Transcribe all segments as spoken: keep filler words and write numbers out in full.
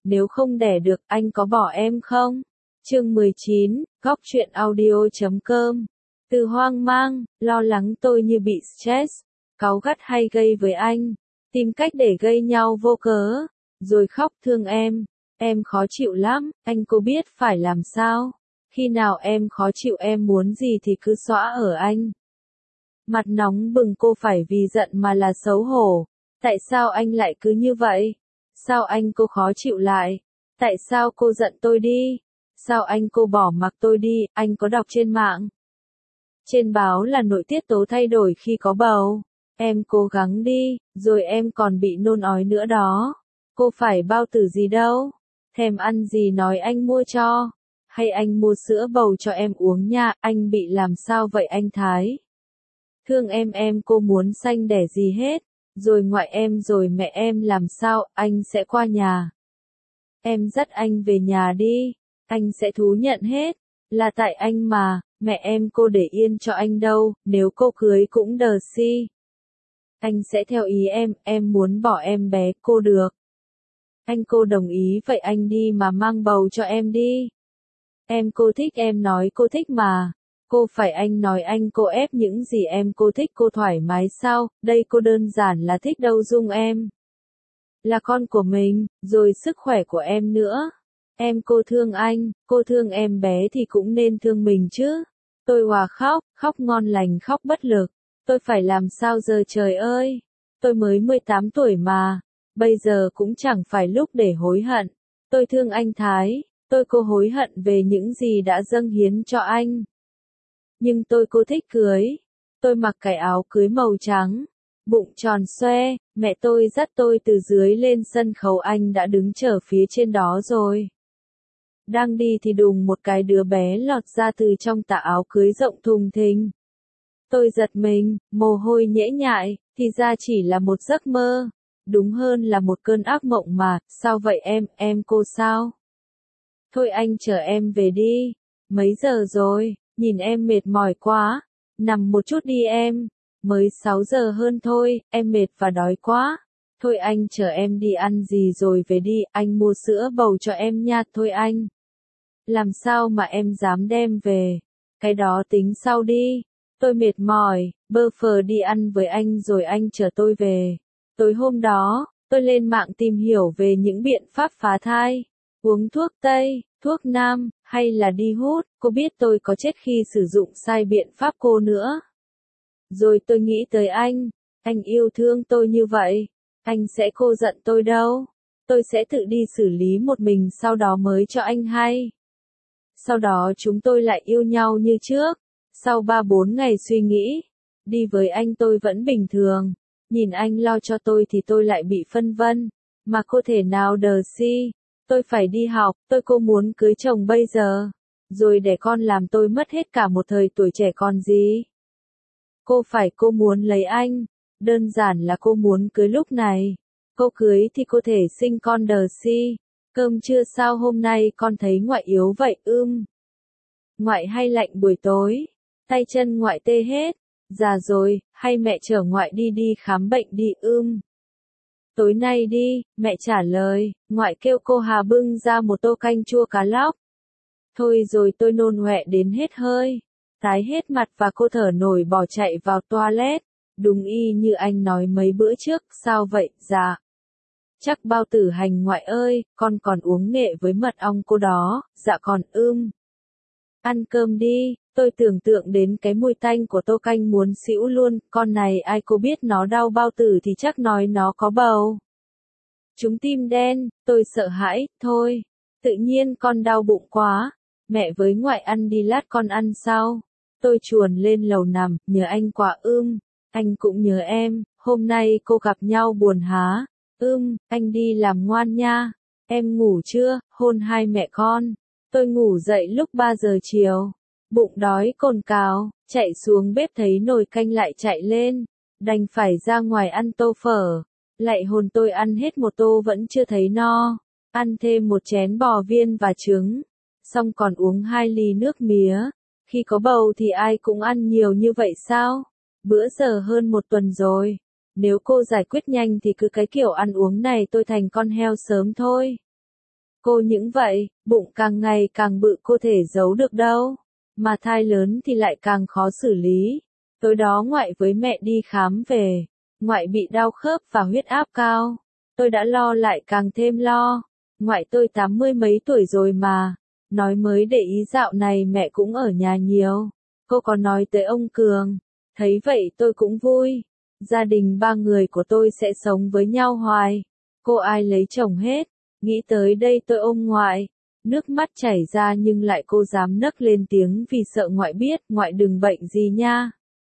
nếu không đẻ được, anh có bỏ em không? Chương mười chín, góc truyện audio chấm com. Từ hoang mang, lo lắng tôi như bị stress, cáu gắt hay gây với anh, tìm cách để gây nhau vô cớ, rồi khóc thương em. Em khó chịu lắm, anh cô biết phải làm sao. Khi nào em khó chịu em muốn gì thì cứ xõa ở anh. Mặt nóng bừng cô phải vì giận mà là xấu hổ. Tại sao anh lại cứ như vậy? Sao anh cô khó chịu lại? Tại sao cô giận tôi đi? Sao anh cô bỏ mặc tôi đi? Anh có đọc trên mạng. Trên báo là nội tiết tố thay đổi khi có bầu. Em cố gắng đi, rồi em còn bị nôn ói nữa đó. Cô phải bao tử gì đâu. Thèm ăn gì nói anh mua cho. Hay anh mua sữa bầu cho em uống nha, anh bị làm sao vậy anh Thái? Thương em em cô muốn sanh đẻ gì hết. Rồi ngoại em rồi mẹ em làm sao, anh sẽ qua nhà. Em dắt anh về nhà đi, anh sẽ thú nhận hết. Là tại anh mà, mẹ em cô để yên cho anh đâu, nếu cô cưới cũng đờ si. Anh sẽ theo ý em, em muốn bỏ em bé, cô được. Anh cô đồng ý vậy anh đi mà mang bầu cho em đi. Em cô thích em nói cô thích mà. Cô phải anh nói anh cô ép những gì em cô thích cô thoải mái sao, đây cô đơn giản là thích đâu dung em. Là con của mình, rồi sức khỏe của em nữa. Em cô thương anh, cô thương em bé thì cũng nên thương mình chứ. Tôi hòa khóc, khóc ngon lành khóc bất lực. Tôi phải làm sao giờ trời ơi. Tôi mới mười tám tuổi mà. Bây giờ cũng chẳng phải lúc để hối hận. Tôi thương anh Thái. Tôi cô hối hận về những gì đã dâng hiến cho anh. Nhưng tôi cô thích cưới. Tôi mặc cái áo cưới màu trắng. Bụng tròn xoe, mẹ tôi dắt tôi từ dưới lên sân khấu anh đã đứng chờ phía trên đó rồi. Đang đi thì đùng một cái đứa bé lọt ra từ trong tà áo cưới rộng thùng thình. Tôi giật mình, mồ hôi nhễ nhại, thì ra chỉ là một giấc mơ. Đúng hơn là một cơn ác mộng mà, sao vậy em, em cô sao? Thôi anh chở em về đi. Mấy giờ rồi, nhìn em mệt mỏi quá. Nằm một chút đi em. Mới sáu giờ hơn thôi, em mệt và đói quá. Thôi anh chở em đi ăn gì rồi về đi, anh mua sữa bầu cho em nha, thôi anh. Làm sao mà em dám đem về? Cái đó tính sau đi. Tôi mệt mỏi, bơ phờ đi ăn với anh rồi anh chở tôi về. Tối hôm đó, tôi lên mạng tìm hiểu về những biện pháp phá thai. Uống thuốc Tây, thuốc Nam, hay là đi hút, cô biết tôi có chết khi sử dụng sai biện pháp cô nữa. Rồi tôi nghĩ tới anh, anh yêu thương tôi như vậy, anh sẽ cô giận tôi đâu. Tôi sẽ tự đi xử lý một mình sau đó mới cho anh hay. Sau đó chúng tôi lại yêu nhau như trước. Sau ba bốn ngày suy nghĩ, đi với anh tôi vẫn bình thường. Nhìn anh lo cho tôi thì tôi lại bị phân vân. Mà cô thể nào đờ si. Tôi phải đi học, tôi cô muốn cưới chồng bây giờ. Rồi để con làm tôi mất hết cả một thời tuổi trẻ còn gì. Cô phải cô muốn lấy anh. Đơn giản là cô muốn cưới lúc này. Cô cưới thì cô thể sinh con đờ si. Cơm trưa sao hôm nay con thấy ngoại yếu vậy ưm. Ngoại hay lạnh buổi tối. Tay chân ngoại tê hết. Già rồi, hay mẹ chở ngoại đi đi khám bệnh đi ưm. Tối nay đi, mẹ trả lời, ngoại kêu cô Hà bưng ra một tô canh chua cá lóc. Thôi rồi tôi nôn ọe đến hết hơi. Tái hết mặt và cô thở nổi bỏ chạy vào toilet. Đúng y như anh nói mấy bữa trước, sao vậy, dạ. Chắc bao tử hành ngoại ơi, con còn uống nghệ với mật ong cô đó, dạ còn ưm. Ăn cơm đi, tôi tưởng tượng đến cái mùi tanh của tô canh muốn xỉu luôn, con này ai cô biết nó đau bao tử thì chắc nói nó có bầu. Chúng tim đen, tôi sợ hãi, thôi. Tự nhiên con đau bụng quá. Mẹ với ngoại ăn đi lát con ăn sau. Tôi chuồn lên lầu nằm, nhớ anh quá ưm. Anh cũng nhớ em, hôm nay cô gặp nhau buồn há. Ưm, anh đi làm ngoan nha. Em ngủ chưa, hôn hai mẹ con. Tôi ngủ dậy lúc ba giờ chiều. Bụng đói cồn cào, chạy xuống bếp thấy nồi canh lại chạy lên. Đành phải ra ngoài ăn tô phở. Lại hồn tôi ăn hết một tô vẫn chưa thấy no. Ăn thêm một chén bò viên và trứng. Xong còn uống hai ly nước mía. Khi có bầu thì ai cũng ăn nhiều như vậy sao? Bữa giờ hơn một tuần rồi. Nếu cô giải quyết nhanh thì cứ cái kiểu ăn uống này tôi thành con heo sớm thôi. Cô những vậy, bụng càng ngày càng bự cô thể giấu được đâu. Mà thai lớn thì lại càng khó xử lý. Tối đó ngoại với mẹ đi khám về. Ngoại bị đau khớp và huyết áp cao. Tôi đã lo lại càng thêm lo. Ngoại tôi tám mươi mấy tuổi rồi mà. Nói mới để ý dạo này mẹ cũng ở nhà nhiều. Cô có nói tới ông Cường. Thấy vậy tôi cũng vui. Gia đình ba người của tôi sẽ sống với nhau hoài. Cô ai lấy chồng hết. Nghĩ tới đây tôi ôm ngoại. Nước mắt chảy ra nhưng lại cô dám nấc lên tiếng vì sợ ngoại biết. Ngoại đừng bệnh gì nha.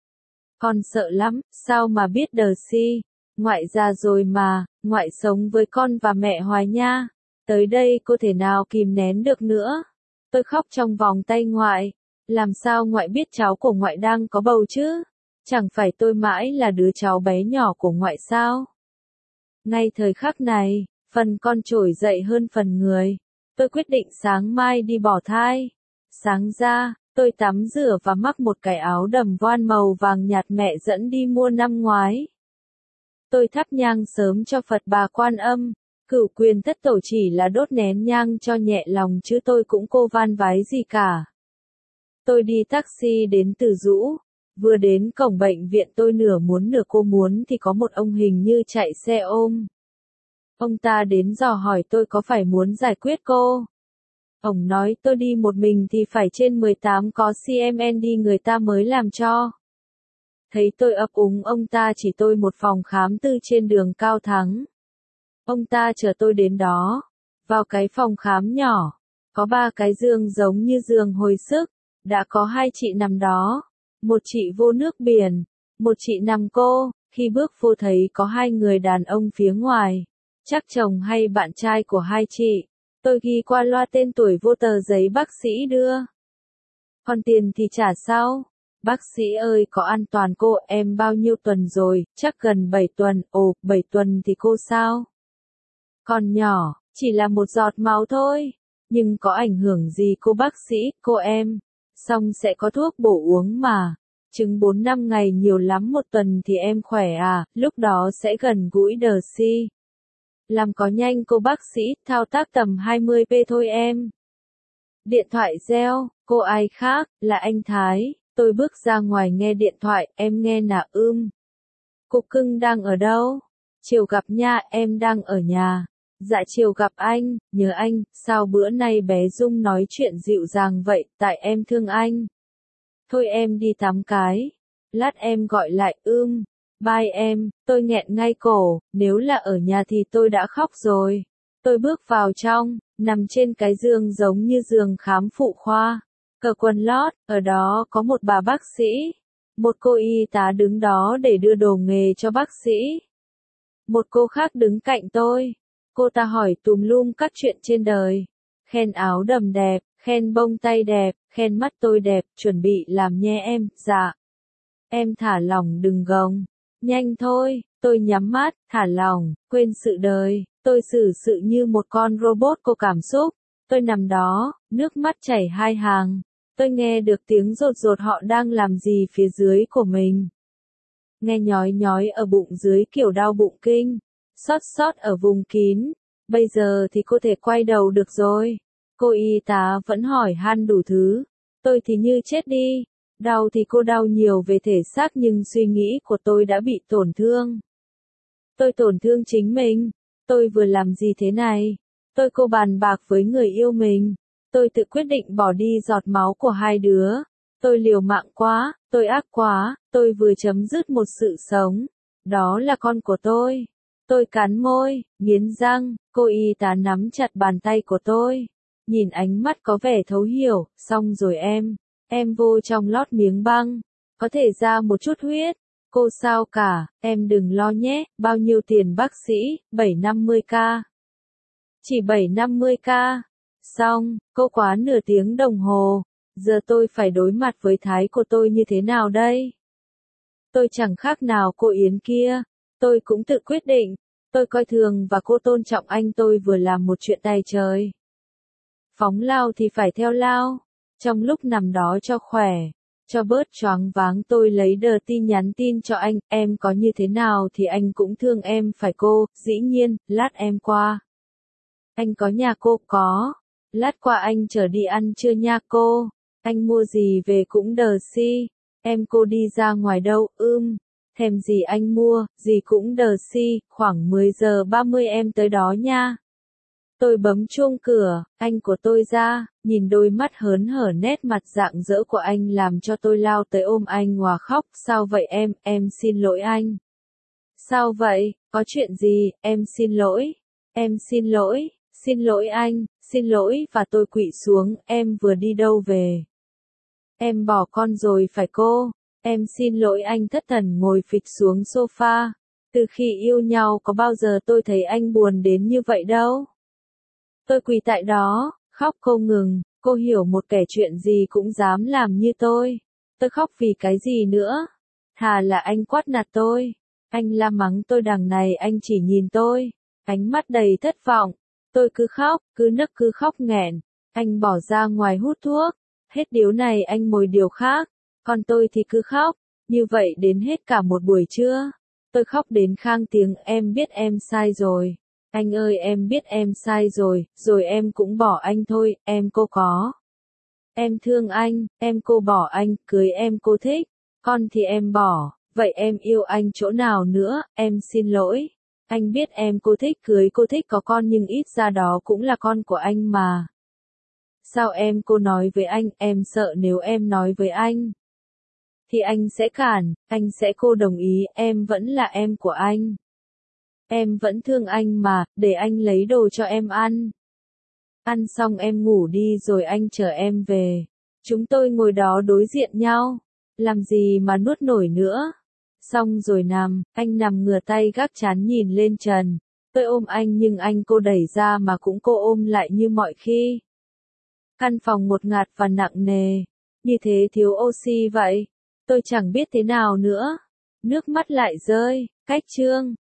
Con sợ lắm, sao mà biết đờ si. Ngoại già rồi mà, ngoại sống với con và mẹ hoài nha. Tới đây cô thể nào kìm nén được nữa. Tôi khóc trong vòng tay ngoại. Làm sao ngoại biết cháu của ngoại đang có bầu chứ? Chẳng phải tôi mãi là đứa cháu bé nhỏ của ngoại sao? Ngay thời khắc này, phần con trỗi dậy hơn phần người. Tôi quyết định sáng mai đi bỏ thai. Sáng ra, tôi tắm rửa và mắc một cái áo đầm voan màu vàng nhạt mẹ dẫn đi mua năm ngoái. Tôi thắp nhang sớm cho Phật Bà Quan Âm. Cửu quyền thất tổ chỉ là đốt nén nhang cho nhẹ lòng chứ tôi cũng cô van vái gì cả. Tôi đi taxi đến Từ Dũ. Vừa đến cổng bệnh viện tôi nửa muốn nửa cô muốn thì có một ông hình như chạy xe ôm. Ông ta đến dò hỏi tôi có phải muốn giải quyết cô. Ông nói tôi đi một mình thì phải trên mười tám có xê em en đê người ta mới làm cho. Thấy tôi ấp úng ông ta chỉ tôi một phòng khám tư trên đường Cao Thắng. Ông ta chở tôi đến đó. Vào cái phòng khám nhỏ. Có ba cái giường giống như giường hồi sức. Đã có hai chị nằm đó. Một chị vô nước biển. Một chị nằm cô. Khi bước vô thấy có hai người đàn ông phía ngoài. Chắc chồng hay bạn trai của hai chị. Tôi ghi qua loa tên tuổi vô tờ giấy bác sĩ đưa. Còn tiền thì trả sau. Bác sĩ ơi có an toàn cô em bao nhiêu tuần rồi, chắc gần bảy tuần, ồ, bảy tuần thì cô sao? Còn nhỏ, chỉ là một giọt máu thôi. Nhưng có ảnh hưởng gì cô bác sĩ, cô em? Xong sẽ có thuốc bổ uống mà. Chứng bốn năm ngày nhiều lắm một tuần thì em khỏe à, lúc đó sẽ gần gũi đờ si. Làm có nhanh cô bác sĩ, thao tác tầm hai mươi phút thôi em. Điện thoại reo, cô ai khác, là anh Thái. Tôi bước ra ngoài nghe điện thoại, em nghe nà ưm. Cô cưng đang ở đâu? Chiều gặp nha, em đang ở nhà. Dạ chiều gặp anh, nhớ anh, sao bữa nay bé Dung nói chuyện dịu dàng vậy, tại em thương anh. Thôi em đi tắm cái. Lát em gọi lại ưm. Bye em, tôi nghẹn ngay cổ, nếu là ở nhà thì tôi đã khóc rồi. Tôi bước vào trong, nằm trên cái giường giống như giường khám phụ khoa. Cởi quần lót, ở đó có một bà bác sĩ. Một cô y tá đứng đó để đưa đồ nghề cho bác sĩ. Một cô khác đứng cạnh tôi. Cô ta hỏi tùm lum các chuyện trên đời. Khen áo đầm đẹp, khen bông tay đẹp, khen mắt tôi đẹp, chuẩn bị làm nhé em, dạ. Em thả lỏng đừng gồng. Nhanh thôi, tôi nhắm mắt, thả lỏng, quên sự đời. Tôi xử sự như một con robot có cảm xúc. Tôi nằm đó, nước mắt chảy hai hàng. Tôi nghe được tiếng rột rột họ đang làm gì phía dưới của mình. Nghe nhói nhói ở bụng dưới kiểu đau bụng kinh. Xót xót ở vùng kín. Bây giờ thì cô thể quay đầu được rồi. Cô y tá vẫn hỏi han đủ thứ. Tôi thì như chết đi. Đau thì cô đau nhiều về thể xác nhưng suy nghĩ của tôi đã bị tổn thương. Tôi tổn thương chính mình. Tôi vừa làm gì thế này? Tôi cô bàn bạc với người yêu mình. Tôi tự quyết định bỏ đi giọt máu của hai đứa. Tôi liều mạng quá, tôi ác quá, tôi vừa chấm dứt một sự sống. Đó là con của tôi. Tôi cắn môi, nghiến răng, cô y tá nắm chặt bàn tay của tôi. Nhìn ánh mắt có vẻ thấu hiểu, xong rồi em. Em vô trong lót miếng băng. Có thể ra một chút huyết. Cô sao cả, em đừng lo nhé, bao nhiêu tiền bác sĩ, bảy năm mươi k. Chỉ bảy năm mươi k. Xong, cô quá nửa tiếng đồng hồ. Giờ tôi phải đối mặt với Thái của tôi như thế nào đây? Tôi chẳng khác nào cô Yến kia. Tôi cũng tự quyết định. Tôi coi thường và cô tôn trọng anh tôi vừa làm một chuyện tay trời. Phóng lao thì phải theo lao. Trong lúc nằm đó cho khỏe, cho bớt choáng váng tôi lấy đờ tin nhắn tin cho anh, em có như thế nào thì anh cũng thương em phải cô, dĩ nhiên, lát em qua. Anh có nhà cô có. Lát qua anh chở đi ăn trưa nha cô. Anh mua gì về cũng đờ si. Em cô đi ra ngoài đâu, ưm. Thèm gì anh mua, gì cũng đờ si, khoảng mười giờ ba mươi em tới đó nha. Tôi bấm chuông cửa, anh của tôi ra, nhìn đôi mắt hớn hở nét mặt rạng rỡ của anh làm cho tôi lao tới ôm anh hòa khóc. Sao vậy em, em xin lỗi anh. Sao vậy, có chuyện gì, em xin lỗi. Em xin lỗi, xin lỗi anh, xin lỗi và tôi quỵ xuống, em vừa đi đâu về. Em bỏ con rồi phải cô. Em xin lỗi anh thất thần ngồi phịch xuống sofa. Từ khi yêu nhau có bao giờ tôi thấy anh buồn đến như vậy đâu. Tôi quỳ tại đó, khóc không ngừng, cô hiểu một kẻ chuyện gì cũng dám làm như tôi. Tôi khóc vì cái gì nữa? Thà là anh quát nạt tôi. Anh la mắng tôi đằng này anh chỉ nhìn tôi. Ánh mắt đầy thất vọng. Tôi cứ khóc, cứ nức cứ khóc nghẹn. Anh bỏ ra ngoài hút thuốc. Hết điếu này anh mồi điều khác. Còn tôi thì cứ khóc. Như vậy đến hết cả một buổi trưa. Tôi khóc đến khang tiếng em biết em sai rồi. Anh ơi em biết em sai rồi, rồi em cũng bỏ anh thôi, em cô có. Em thương anh, em cô bỏ anh, cưới em cô thích. Con thì em bỏ, vậy em yêu anh chỗ nào nữa, em xin lỗi. Anh biết em cô thích cưới cô thích có con nhưng ít ra đó cũng là con của anh mà. Sao em cô nói với anh, em sợ nếu em nói với anh. Thì anh sẽ cản, anh sẽ cô đồng ý, em vẫn là em của anh. Em vẫn thương anh mà, để anh lấy đồ cho em ăn. Ăn xong em ngủ đi rồi anh chở em về. Chúng tôi ngồi đó đối diện nhau. Làm gì mà nuốt nổi nữa. Xong rồi nằm, anh nằm ngửa tay gác chán nhìn lên trần. Tôi ôm anh nhưng anh cô đẩy ra mà cũng cô ôm lại như mọi khi. Căn phòng ngột ngạt và nặng nề. Như thế thiếu oxy vậy. Tôi chẳng biết thế nào nữa. Nước mắt lại rơi, cách chương.